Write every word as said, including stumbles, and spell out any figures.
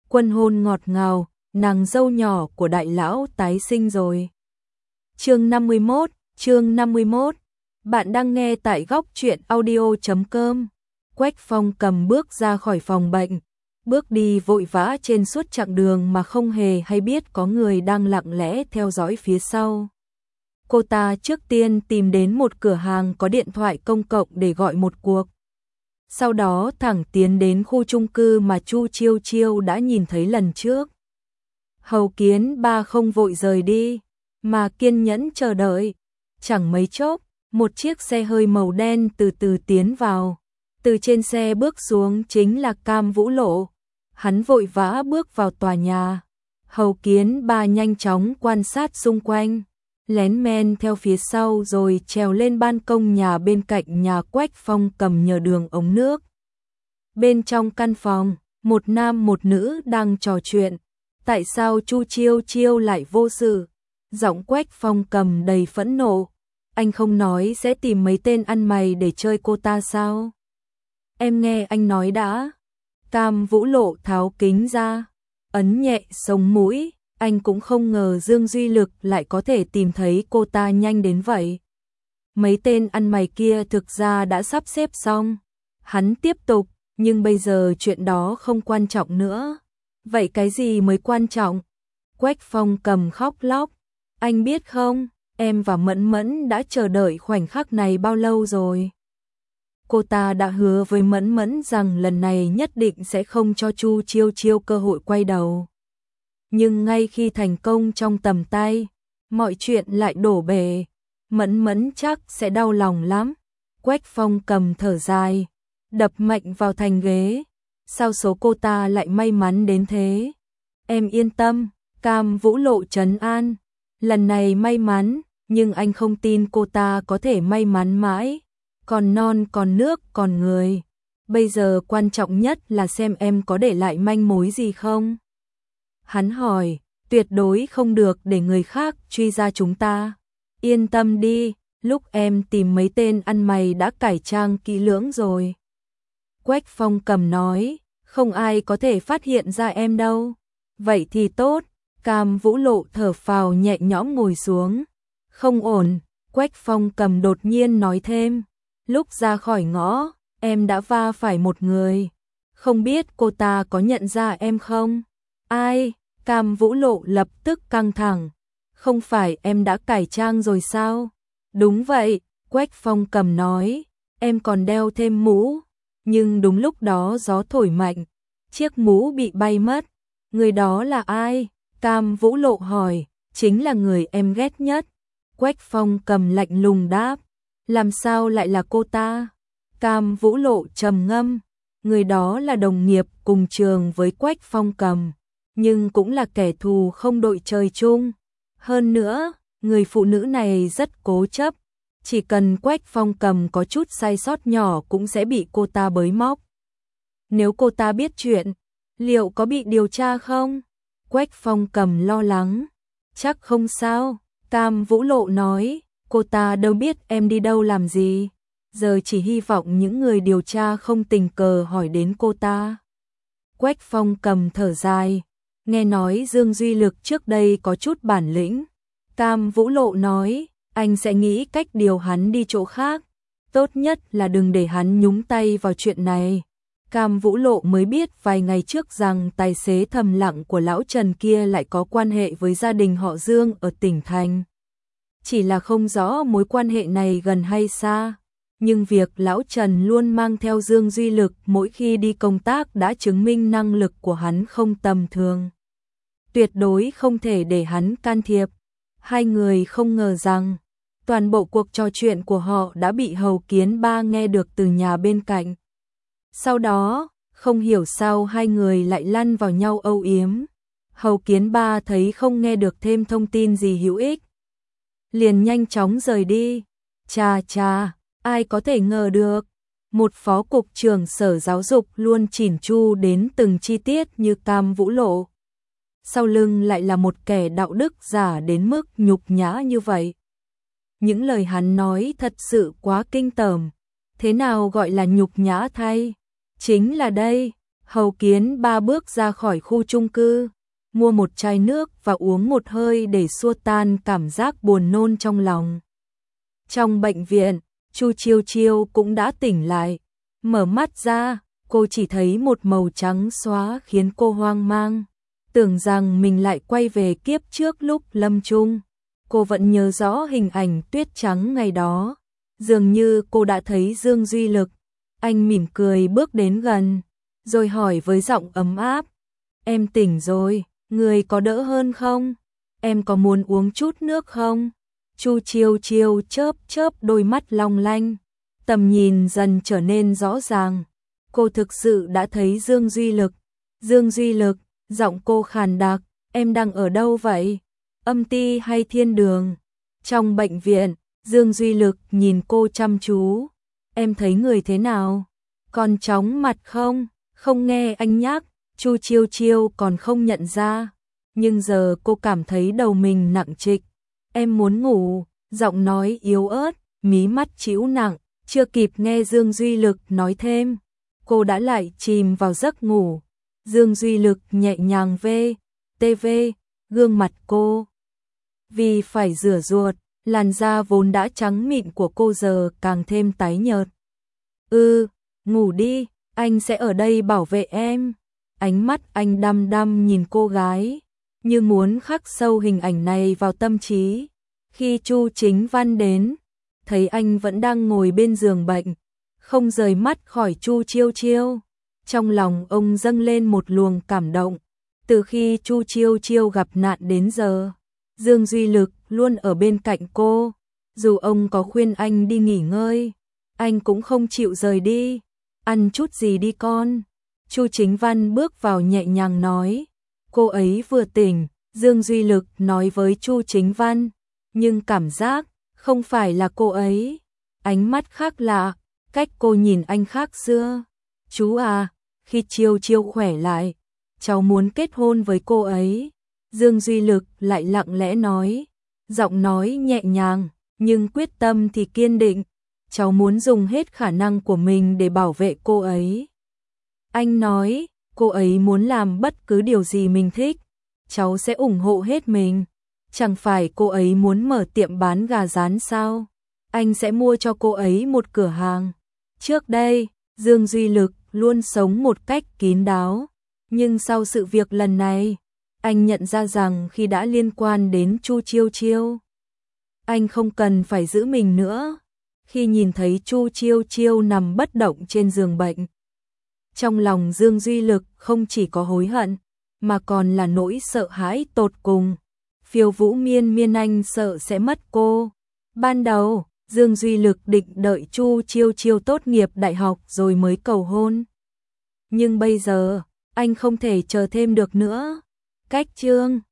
Quân hôn ngọt ngào, nàng dâu nhỏ của đại lão tái sinh rồi. Chương năm mươi mốt, chương năm mươi mốt. Bạn đang nghe tại góc truyện audio chấm com. Quách Phong Cầm bước ra khỏi phòng bệnh, bước đi vội vã trên suốt chặng đường mà không hề hay biết có người đang lặng lẽ theo dõi phía sau. Cô ta trước tiên tìm đến một cửa hàng có điện thoại công cộng để gọi một cuộc. Sau đó thẳng tiến đến khu chung cư mà Chu Chiêu Chiêu đã nhìn thấy lần trước. Hầu Kiến Ba không vội rời đi, mà kiên nhẫn chờ đợi. Chẳng mấy chốc, một chiếc xe hơi màu đen từ từ tiến vào. Từ trên xe bước xuống chính là Cam Vũ Lộ. Hắn vội vã bước vào tòa nhà. Hầu Kiến Ba nhanh chóng quan sát xung quanh, lén men theo phía sau rồi trèo lên ban công nhà bên cạnh nhà Quách Phong Cầm nhờ đường ống nước. Bên trong căn phòng, một nam một nữ đang trò chuyện. Tại sao Chu Chiêu Chiêu lại vô sự? Giọng Quách Phong Cầm đầy phẫn nộ. Anh không nói sẽ tìm mấy tên ăn mày để chơi cô ta sao? Em nghe anh nói đã. Cam Vũ Lộ tháo kính ra, ấn nhẹ sống mũi. Anh cũng không ngờ Dương Duy Lực lại có thể tìm thấy cô ta nhanh đến vậy. Mấy tên ăn mày kia thực ra đã sắp xếp xong. Hắn tiếp tục, nhưng bây giờ chuyện đó không quan trọng nữa. Vậy cái gì mới quan trọng? Quách Phong Cầm khóc lóc. Anh biết không, em và Mẫn Mẫn đã chờ đợi khoảnh khắc này bao lâu rồi. Cô ta đã hứa với Mẫn Mẫn rằng lần này nhất định sẽ không cho Chu Chiêu Chiêu cơ hội quay đầu. Nhưng ngay khi thành công trong tầm tay, mọi chuyện lại đổ bể. Mẫn Mẫn chắc sẽ đau lòng lắm. Quách Phong Cầm thở dài, đập mạnh vào thành ghế. Sao số cô ta lại may mắn đến thế? Em yên tâm, Cam Vũ Lộ trấn an. Lần này may mắn, nhưng anh không tin cô ta có thể may mắn mãi. Còn non còn nước còn người. Bây giờ quan trọng nhất là xem em có để lại manh mối gì không? Hắn hỏi, tuyệt đối không được để người khác truy ra chúng ta. Yên tâm đi, lúc em tìm mấy tên ăn mày đã cải trang kỹ lưỡng rồi. Quách Phong Cầm nói, không ai có thể phát hiện ra em đâu. Vậy thì tốt. Cam Vũ Lộ thở phào nhẹ nhõm ngồi xuống. Không ổn, Quách Phong Cầm đột nhiên nói thêm. Lúc ra khỏi ngõ, em đã va phải một người. Không biết cô ta có nhận ra em không? Ai? Cam Vũ Lộ lập tức căng thẳng. Không phải em đã cải trang rồi sao? Đúng vậy, Quách Phong Cầm nói. Em còn đeo thêm mũ. Nhưng đúng lúc đó gió thổi mạnh, chiếc mũ bị bay mất. Người đó là ai? Cam Vũ Lộ hỏi. Chính là người em ghét nhất. Quách Phong Cầm lạnh lùng đáp. Làm sao lại là cô ta? Cam Vũ Lộ trầm ngâm. Người đó là đồng nghiệp cùng trường với Quách Phong Cầm, nhưng cũng là kẻ thù không đội trời chung. Hơn nữa, người phụ nữ này rất cố chấp. Chỉ cần Quách Phong Cầm có chút sai sót nhỏ cũng sẽ bị cô ta bới móc. Nếu cô ta biết chuyện, liệu có bị điều tra không? Quách Phong Cầm lo lắng. Chắc không sao, Cam Vũ Lộ nói. Cô ta đâu biết em đi đâu làm gì. Giờ chỉ hy vọng những người điều tra không tình cờ hỏi đến cô ta. Quách Phong Cầm thở dài. Nghe nói Dương Duy Lực trước đây có chút bản lĩnh. Cam Vũ Lộ nói, anh sẽ nghĩ cách điều hắn đi chỗ khác. Tốt nhất là đừng để hắn nhúng tay vào chuyện này. Cam Vũ Lộ mới biết vài ngày trước rằng tài xế thầm lặng của lão Trần kia lại có quan hệ với gia đình họ Dương ở tỉnh thành. Chỉ là không rõ mối quan hệ này gần hay xa. Nhưng việc lão Trần luôn mang theo Dương Duy Lực mỗi khi đi công tác đã chứng minh năng lực của hắn không tầm thường. Tuyệt đối không thể để hắn can thiệp. Hai người không ngờ rằng toàn bộ cuộc trò chuyện của họ đã bị Hầu Kiến Ba nghe được từ nhà bên cạnh. Sau đó, không hiểu sao hai người lại lăn vào nhau âu yếm. Hầu Kiến Ba thấy không nghe được thêm thông tin gì hữu ích, liền nhanh chóng rời đi. Chà chà, ai có thể ngờ được, một phó cục trưởng sở giáo dục luôn chỉn chu đến từng chi tiết như Cam Vũ Lộ. Sau lưng lại là một kẻ đạo đức giả đến mức nhục nhã như vậy. Những lời hắn nói thật sự quá kinh tởm. Thế nào gọi là nhục nhã thay? Chính là đây, Hầu Kiến ba bước ra khỏi khu chung cư, mua một chai nước và uống một hơi để xua tan cảm giác buồn nôn trong lòng. Trong bệnh viện, Chu Chiêu Chiêu cũng đã tỉnh lại. Mở mắt ra, cô chỉ thấy một màu trắng xóa khiến cô hoang mang. Tưởng rằng mình lại quay về kiếp trước lúc lâm chung. Cô vẫn nhớ rõ hình ảnh tuyết trắng ngày đó. Dường như cô đã thấy Dương Duy Lực. Anh mỉm cười bước đến gần, rồi hỏi với giọng ấm áp. Em tỉnh rồi, người có đỡ hơn không? Em có muốn uống chút nước không? Chu Chiêu Chiêu chớp chớp đôi mắt long lanh. Tầm nhìn dần trở nên rõ ràng. Cô thực sự đã thấy Dương Duy Lực. Dương Duy Lực, giọng cô khàn đặc. Em đang ở đâu vậy? Âm ty hay thiên đường? Trong bệnh viện, Dương Duy Lực nhìn cô chăm chú. Em thấy người thế nào? Còn chóng mặt không? Không nghe anh nhắc. Chu Chiêu Chiêu còn không nhận ra. Nhưng giờ cô cảm thấy đầu mình nặng trịch. Em muốn ngủ. Giọng nói yếu ớt, mí mắt trĩu nặng. Chưa kịp nghe Dương Duy Lực nói thêm, cô đã lại chìm vào giấc ngủ. Dương Duy Lực nhẹ nhàng vê, tê vê, gương mặt cô. Vì phải rửa ruột, làn da vốn đã trắng mịn của cô giờ càng thêm tái nhợt. Ừ, ngủ đi, anh sẽ ở đây bảo vệ em. Ánh mắt anh đăm đăm nhìn cô gái, như muốn khắc sâu hình ảnh này vào tâm trí. Khi Chu Chính Văn đến, thấy anh vẫn đang ngồi bên giường bệnh, không rời mắt khỏi Chu Chiêu Chiêu. Trong lòng ông dâng lên một luồng cảm động. Từ khi Chu Chiêu Chiêu gặp nạn đến giờ, Dương Duy Lực luôn ở bên cạnh cô. Dù ông có khuyên anh đi nghỉ ngơi, anh cũng không chịu rời đi. Ăn chút gì đi con. Chu Chính Văn bước vào nhẹ nhàng nói. Cô ấy vừa tỉnh, Dương Duy Lực nói với Chu Chính Văn. Nhưng cảm giác không phải là cô ấy. Ánh mắt khác lạ, cách cô nhìn anh khác xưa. Chú à, khi Chiêu Chiêu khỏe lại, cháu muốn kết hôn với cô ấy. Dương Duy Lực lại lặng lẽ nói, giọng nói nhẹ nhàng, nhưng quyết tâm thì kiên định. Cháu muốn dùng hết khả năng của mình để bảo vệ cô ấy. Anh nói, cô ấy muốn làm bất cứ điều gì mình thích, cháu sẽ ủng hộ hết mình. Chẳng phải cô ấy muốn mở tiệm bán gà rán sao? Anh sẽ mua cho cô ấy một cửa hàng. Trước đây, Dương Duy Lực luôn sống một cách kín đáo. Nhưng sau sự việc lần này, anh nhận ra rằng khi đã liên quan đến Chu Chiêu Chiêu, anh không cần phải giữ mình nữa. Khi nhìn thấy Chu Chiêu Chiêu nằm bất động trên giường bệnh, trong lòng Dương Duy Lực không chỉ có hối hận, mà còn là nỗi sợ hãi tột cùng. Phiêu Vũ Miên Miên anh sợ sẽ mất cô. Ban đầu, Dương Duy Lực định đợi Chu Chiêu Chiêu tốt nghiệp đại học rồi mới cầu hôn. Nhưng bây giờ, anh không thể chờ thêm được nữa. Cách chương